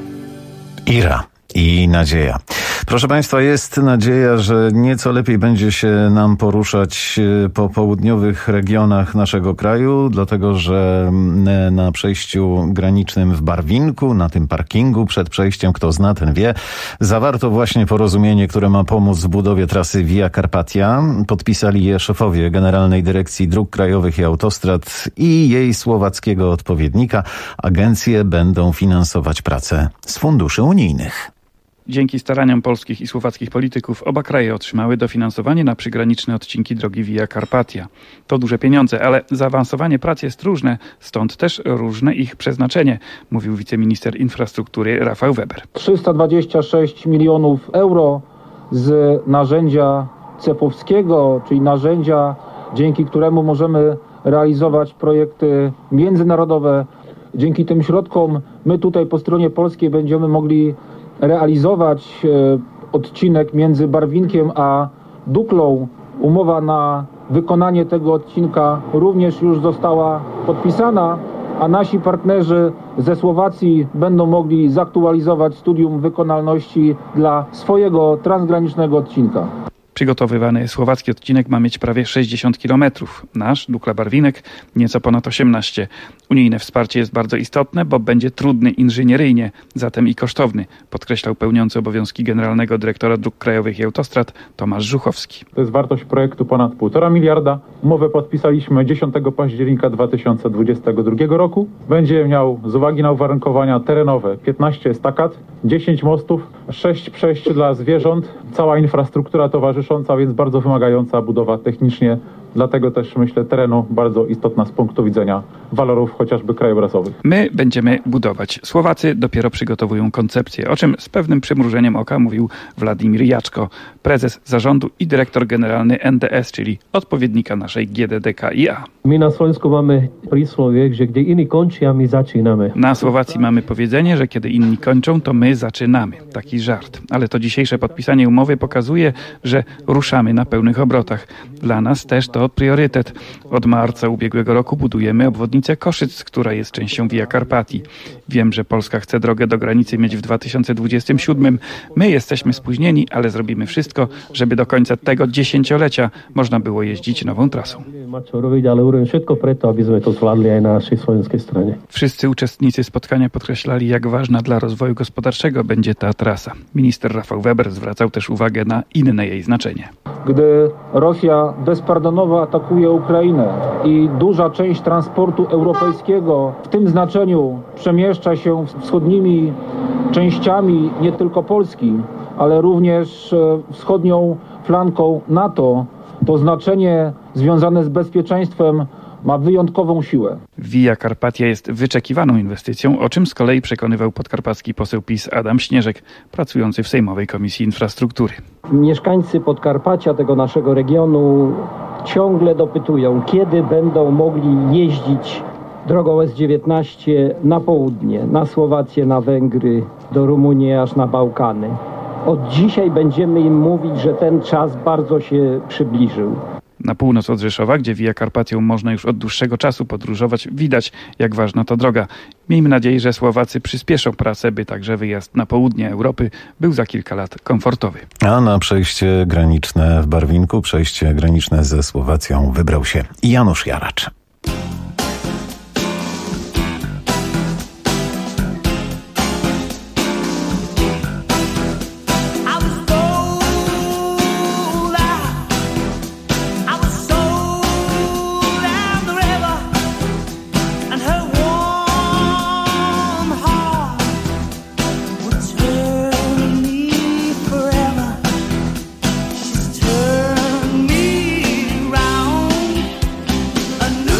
[SPEAKER 4] Ira i nadzieja. Proszę Państwa, jest nadzieja, że nieco lepiej będzie się nam poruszać po południowych regionach naszego kraju, dlatego że na przejściu granicznym w Barwinku, na tym parkingu przed przejściem, kto zna, ten wie, zawarto właśnie porozumienie, które ma pomóc w budowie trasy Via Carpatia. Podpisali je szefowie Generalnej Dyrekcji Dróg Krajowych i Autostrad i jej słowackiego odpowiednika. Agencje będą finansować pracę z funduszy unijnych.
[SPEAKER 1] Dzięki staraniom polskich i słowackich polityków oba kraje otrzymały dofinansowanie na przygraniczne odcinki drogi Via Carpatia. To duże pieniądze, ale zaawansowanie prac jest różne, stąd też różne ich przeznaczenie, mówił wiceminister infrastruktury Rafał Weber.
[SPEAKER 6] 326 milionów euro z narzędzia CEP-owskiego, czyli narzędzia, dzięki któremu możemy realizować projekty międzynarodowe. Dzięki tym środkom my tutaj po stronie polskiej będziemy mogli realizować odcinek między Barwinkiem a Duklą. Umowa na wykonanie tego odcinka również już została podpisana, a nasi partnerzy ze Słowacji będą mogli zaktualizować studium wykonalności dla swojego transgranicznego odcinka.
[SPEAKER 1] Przygotowywany słowacki odcinek ma mieć prawie 60 km. Nasz, Dukla-Barwinek, nieco ponad 18. Unijne wsparcie jest bardzo istotne, bo będzie trudny inżynieryjnie, zatem i kosztowny, podkreślał pełniący obowiązki generalnego dyrektora dróg krajowych i autostrad Tomasz Żuchowski.
[SPEAKER 7] To jest wartość projektu ponad 1,5 miliarda. Umowę podpisaliśmy 10 października 2022 roku. Będzie miał z uwagi na uwarunkowania terenowe 15 estakat, 10 mostów, 6 przejść dla zwierząt, cała infrastruktura towarzysząca, więc bardzo wymagająca budowa technicznie Dlatego też myślę terenu bardzo istotna z punktu widzenia walorów chociażby krajobrazowych.
[SPEAKER 8] My będziemy budować. Słowacy dopiero przygotowują koncepcję, o czym z pewnym przymrużeniem oka mówił Władimir Jaczko, prezes zarządu i dyrektor generalny NDS, czyli odpowiednika naszej GDDKiA.
[SPEAKER 9] My na Słowensku mamy przysłowie, że gdy inni kończą, a my zaczynamy.
[SPEAKER 8] Na Słowacji mamy powiedzenie, że kiedy inni kończą, to my zaczynamy. Taki żart. Ale to dzisiejsze podpisanie umowy pokazuje, że ruszamy na pełnych obrotach. Dla nas też to priorytet. Od marca ubiegłego roku budujemy obwodnicę Koszyc, która jest częścią Via Carpatii. Wiem, że Polska chce drogę do granicy mieć w 2027. My jesteśmy spóźnieni, ale zrobimy wszystko, żeby do końca tego dziesięciolecia można było jeździć nową trasą. Wszyscy uczestnicy spotkania podkreślali, jak ważna dla rozwoju gospodarczego będzie ta trasa. Minister Rafał Weber zwracał też uwagę na inne jej znaczenie.
[SPEAKER 6] Gdy Rosja bezpardonowo atakuje Ukrainę i duża część transportu europejskiego w tym znaczeniu przemieszcza się wschodnimi częściami nie tylko Polski, ale również wschodnią flanką NATO, to znaczenie związane z bezpieczeństwem ma wyjątkową siłę.
[SPEAKER 8] Via Carpatia jest wyczekiwaną inwestycją, o czym z kolei przekonywał podkarpacki poseł PiS Adam Śnieżek, pracujący w Sejmowej Komisji Infrastruktury.
[SPEAKER 9] Mieszkańcy Podkarpacia, tego naszego regionu, ciągle dopytują, kiedy będą mogli jeździć drogą S19 na południe, na Słowację, na Węgry, do Rumunii, aż na Bałkany. Od dzisiaj będziemy im mówić, że ten czas bardzo się przybliżył.
[SPEAKER 8] Na północ od Rzeszowa, gdzie Via Carpatią można już od dłuższego czasu podróżować, widać, jak ważna to droga. Miejmy nadzieję, że Słowacy przyspieszą pracę, by także wyjazd na południe Europy był za kilka lat komfortowy.
[SPEAKER 4] A na przejście graniczne w Barwinku, przejście graniczne ze Słowacją wybrał się Janusz Jaracz.
[SPEAKER 17] A new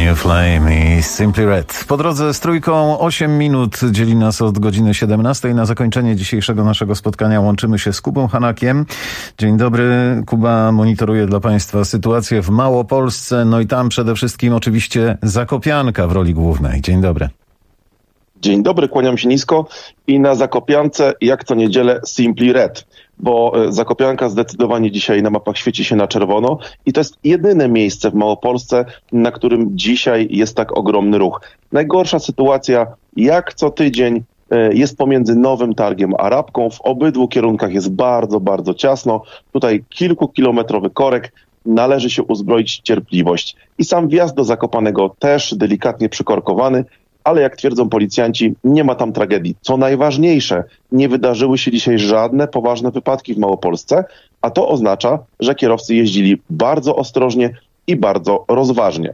[SPEAKER 4] New Flame i Simply Red. Po drodze z Trójką 8 minut dzieli nas od godziny 17. Na zakończenie dzisiejszego naszego spotkania łączymy się z Kubą Hanakiem. Dzień dobry. Kuba monitoruje dla Państwa sytuację w Małopolsce, no i tam przede wszystkim oczywiście Zakopianka w roli głównej. Dzień dobry.
[SPEAKER 10] Dzień dobry, kłaniam się nisko i na Zakopiance jak co niedzielę Simply Red, bo Zakopianka zdecydowanie dzisiaj na mapach świeci się na czerwono i to jest jedyne miejsce w Małopolsce, na którym dzisiaj jest tak ogromny ruch. Najgorsza sytuacja jak co tydzień jest pomiędzy Nowym Targiem a Rabką. W obydwu kierunkach jest bardzo, bardzo ciasno. Tutaj kilkukilometrowy korek. Należy się uzbroić w cierpliwość. I sam wjazd do Zakopanego też delikatnie przykorkowany, ale jak twierdzą policjanci, nie ma tam tragedii. Co najważniejsze, nie wydarzyły się dzisiaj żadne poważne wypadki w Małopolsce, a to oznacza, że kierowcy jeździli bardzo ostrożnie i bardzo rozważnie.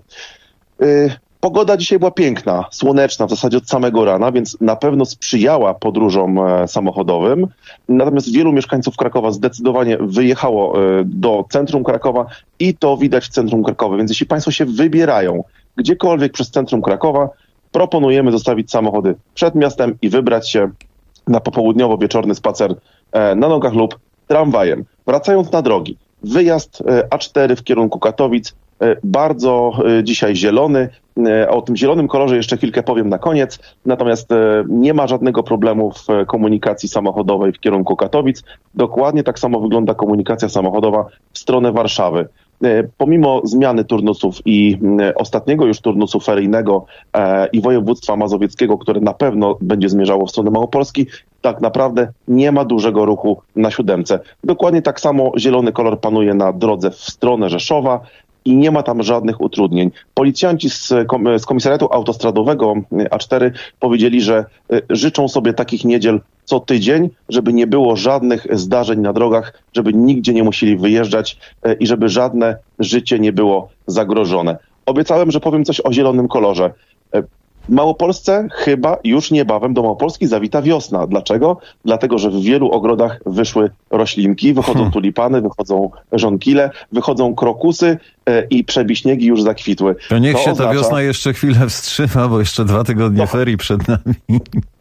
[SPEAKER 10] Pogoda dzisiaj była piękna, słoneczna w zasadzie od samego rana, więc na pewno sprzyjała podróżom samochodowym. Natomiast wielu mieszkańców Krakowa zdecydowanie wyjechało do centrum Krakowa i to widać w centrum Krakowa. Więc jeśli Państwo się wybierają gdziekolwiek przez centrum Krakowa, proponujemy zostawić samochody przed miastem i wybrać się na popołudniowo-wieczorny spacer na nogach lub tramwajem. Wracając na drogi, wyjazd A4 w kierunku Katowic, bardzo dzisiaj zielony. O tym zielonym kolorze jeszcze chwilkę powiem na koniec, natomiast nie ma żadnego problemu w komunikacji samochodowej w kierunku Katowic. Dokładnie tak samo wygląda komunikacja samochodowa w stronę Warszawy. Pomimo zmiany turnusów i ostatniego już turnusu feryjnego i województwa mazowieckiego, które na pewno będzie zmierzało w stronę Małopolski, tak naprawdę nie ma dużego ruchu na 7. Dokładnie tak samo zielony kolor panuje na drodze w stronę Rzeszowa i nie ma tam żadnych utrudnień. Policjanci z komisariatu autostradowego A4 powiedzieli, że życzą sobie takich niedziel co tydzień, żeby nie było żadnych zdarzeń na drogach, żeby nigdzie nie musieli wyjeżdżać i żeby żadne życie nie było zagrożone. Obiecałem, że powiem coś o zielonym kolorze. W Małopolsce chyba już niebawem do Małopolski zawita wiosna. Dlaczego? Dlatego, że w wielu ogrodach wyszły roślinki, wychodzą tulipany, wychodzą żonkile, wychodzą krokusy i przebiśniegi już zakwitły.
[SPEAKER 4] To niech się ta wiosna jeszcze chwilę wstrzyma, bo jeszcze 2 tygodnie ferii przed nami.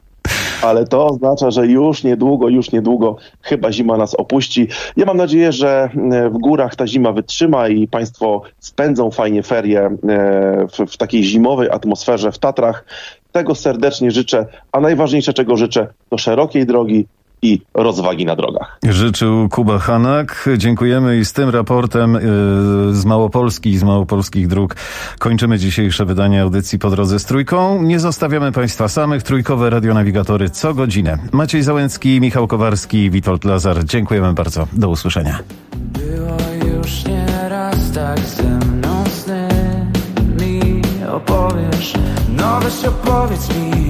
[SPEAKER 10] Ale to oznacza, że już niedługo chyba zima nas opuści. Ja mam nadzieję, że w górach ta zima wytrzyma i Państwo spędzą fajnie ferie w takiej zimowej atmosferze w Tatrach. Tego serdecznie życzę, a najważniejsze czego życzę to szerokiej drogi i rozwagi na drogach.
[SPEAKER 4] Życzył Kuba Hanak. Dziękujemy i z tym raportem z Małopolski i z małopolskich dróg kończymy dzisiejsze wydanie audycji Po drodze z Trójką. Nie zostawiamy Państwa samych. Trójkowe radionawigatory co godzinę. Maciej Załęcki, Michał Kowarski, Witold Lazar. Dziękujemy bardzo. Do usłyszenia.
[SPEAKER 19] Było już nieraz tak ze mną sny. Mi opowiesz, no weź opowiedz mi,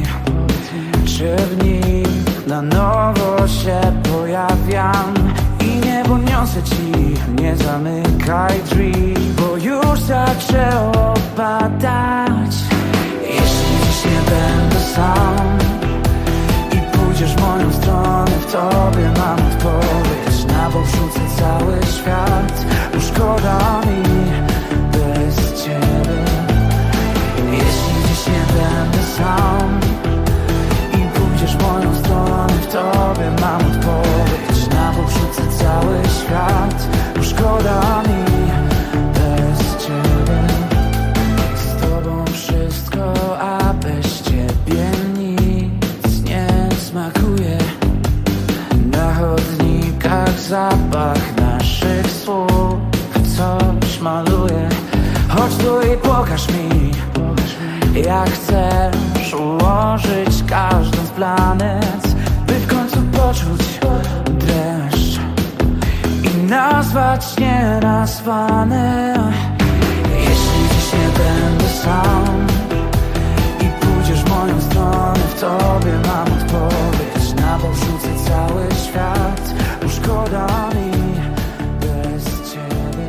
[SPEAKER 19] czy w nich na nowo się pojawiam i niebo niosę ci, nie zamykaj drzwi, bo już zaczęło padać. Jeśli dziś nie będę sam i pójdziesz w moją stronę, w tobie mam odpowiedź, na bok rzucę cały świat, bo szkoda mi bez ciebie. Jeśli dziś nie będę sam i pójdziesz w moją stronę, w tobie mam odpowiedź, na bok rzucę cały świat, bo szkoda mi bez ciebie. Z tobą wszystko, a bez ciebie nic nie smakuje. Na chodnikach zapach naszych słów coś maluje. Chodź tu i pokaż mi, jak chcesz ułożyć każdą z planet, by w końcu poczuć dreszcz i nazwać nienazwane. Jeśli dziś nie będę sam i pójdziesz w moją stronę, w tobie mam odpowiedź, na bok rzucę cały świat, bo szkoda mi bez ciebie.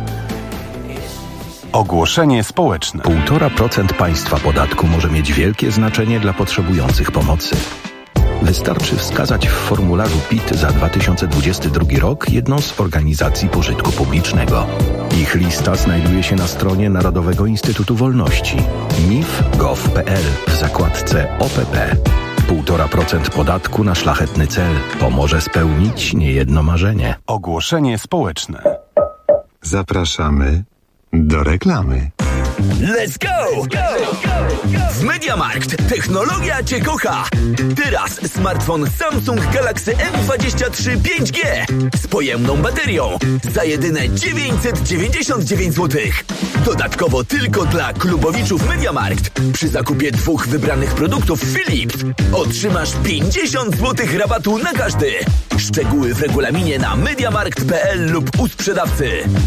[SPEAKER 11] Ogłoszenie społeczne.
[SPEAKER 23] 1,5% państwa podatku może mieć wielkie znaczenie dla potrzebujących pomocy.
[SPEAKER 5] Wystarczy wskazać w formularzu PIT za 2022 rok jedną z organizacji pożytku publicznego. Ich lista znajduje się na stronie Narodowego Instytutu Wolności mif.gov.pl w zakładce OPP. 1,5% podatku na szlachetny cel pomoże spełnić niejedno marzenie.
[SPEAKER 11] Ogłoszenie społeczne.
[SPEAKER 3] Zapraszamy do reklamy.
[SPEAKER 12] Let's go! W MediaMarkt technologia Cię kocha! Teraz smartfon Samsung Galaxy M23 5G z pojemną baterią za jedyne 999 zł. Dodatkowo tylko dla klubowiczów MediaMarkt przy zakupie 2 wybranych produktów Philips otrzymasz 50 zł rabatu na każdy. Szczegóły w regulaminie na mediamarkt.pl lub u sprzedawcy.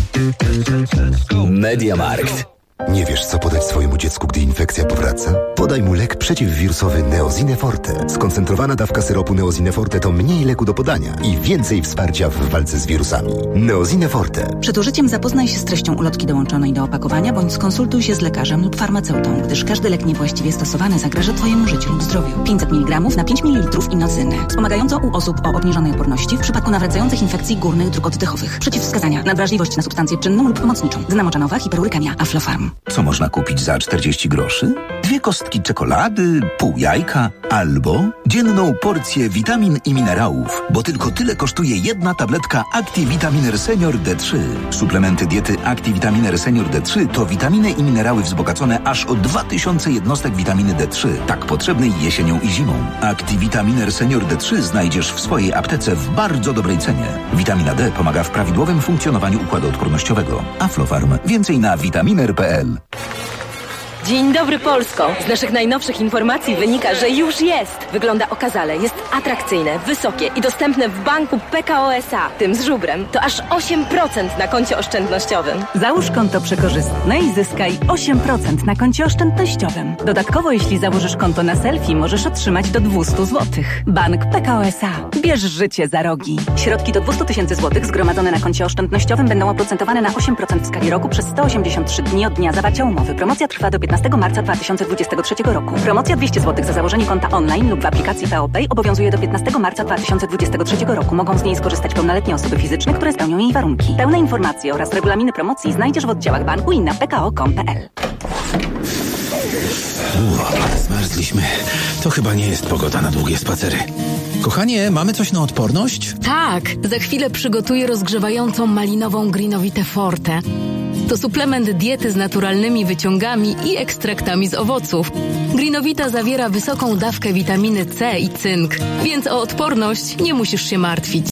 [SPEAKER 12] MediaMarkt.
[SPEAKER 23] Nie wiesz, co podać swojemu dziecku, gdy infekcja powraca? Podaj mu lek przeciwwirusowy Neosine Forte. Skoncentrowana dawka syropu Neosine Forte to mniej leku do podania i więcej wsparcia w walce z wirusami. Neosine Forte.
[SPEAKER 24] Przed użyciem zapoznaj się z treścią ulotki dołączonej do opakowania, bądź skonsultuj się z lekarzem lub farmaceutą, gdyż każdy lek niewłaściwie stosowany zagraża Twojemu życiu lub zdrowiu. 500 mg na 5 ml inocyny. Wspomagająco u osób o obniżonej odporności w przypadku nawracających infekcji górnych dróg oddechowych. Przeciwwskazania: nadwrażliwość na substancję czynną lub pomocniczą. Dynamocenowa, hiperurykemia, Aflofarm.
[SPEAKER 12] Co można kupić za 40 groszy? 2 kostki czekolady, pół jajka albo dzienną porcję witamin i minerałów, bo tylko tyle kosztuje jedna tabletka Activitaminer Senior D3. Suplementy diety Activitaminer Senior D3 to witaminy i minerały wzbogacone aż o 2000 jednostek witaminy D3, tak potrzebnej jesienią i zimą. Activitaminer Senior D3 znajdziesz w swojej aptece w bardzo dobrej cenie. Witamina D pomaga w prawidłowym funkcjonowaniu układu odpornościowego. Aflofarm. Więcej na vitaminer.pl.
[SPEAKER 25] Dzień dobry, Polsko! Z naszych najnowszych informacji wynika, że już jest. Wygląda okazale, jest atrakcyjne, wysokie i dostępne w banku PKO SA. Tym z żubrem to aż 8% na koncie oszczędnościowym.
[SPEAKER 21] Załóż konto przekorzystne i zyskaj 8% na koncie oszczędnościowym. Dodatkowo, jeśli założysz konto na selfie, możesz otrzymać do 200 zł. Bank PKO SA. Bierz życie za rogi. Środki do 200 000 zł zgromadzone na koncie oszczędnościowym będą oprocentowane na 8% w skali roku przez 183 dni od dnia zawarcia umowy. Promocja trwa do 15 marca 2023 roku. Promocja 200 zł za założenie konta online lub w aplikacji PeoPay obowiązuje do 15 marca 2023 roku. Mogą z niej skorzystać pełnoletnie osoby fizyczne, które spełnią jej warunki. Pełne informacje oraz regulaminy promocji znajdziesz w oddziałach banku i na pko.com.pl.
[SPEAKER 26] Zmarzliśmy. To chyba nie jest pogoda na długie spacery. Kochanie, mamy coś na odporność?
[SPEAKER 27] Tak, za chwilę przygotuję rozgrzewającą malinową Greenowitę Forte. To suplement diety z naturalnymi wyciągami i ekstraktami z owoców. Greenowita zawiera wysoką dawkę witaminy C i cynk, więc o odporność nie musisz się martwić.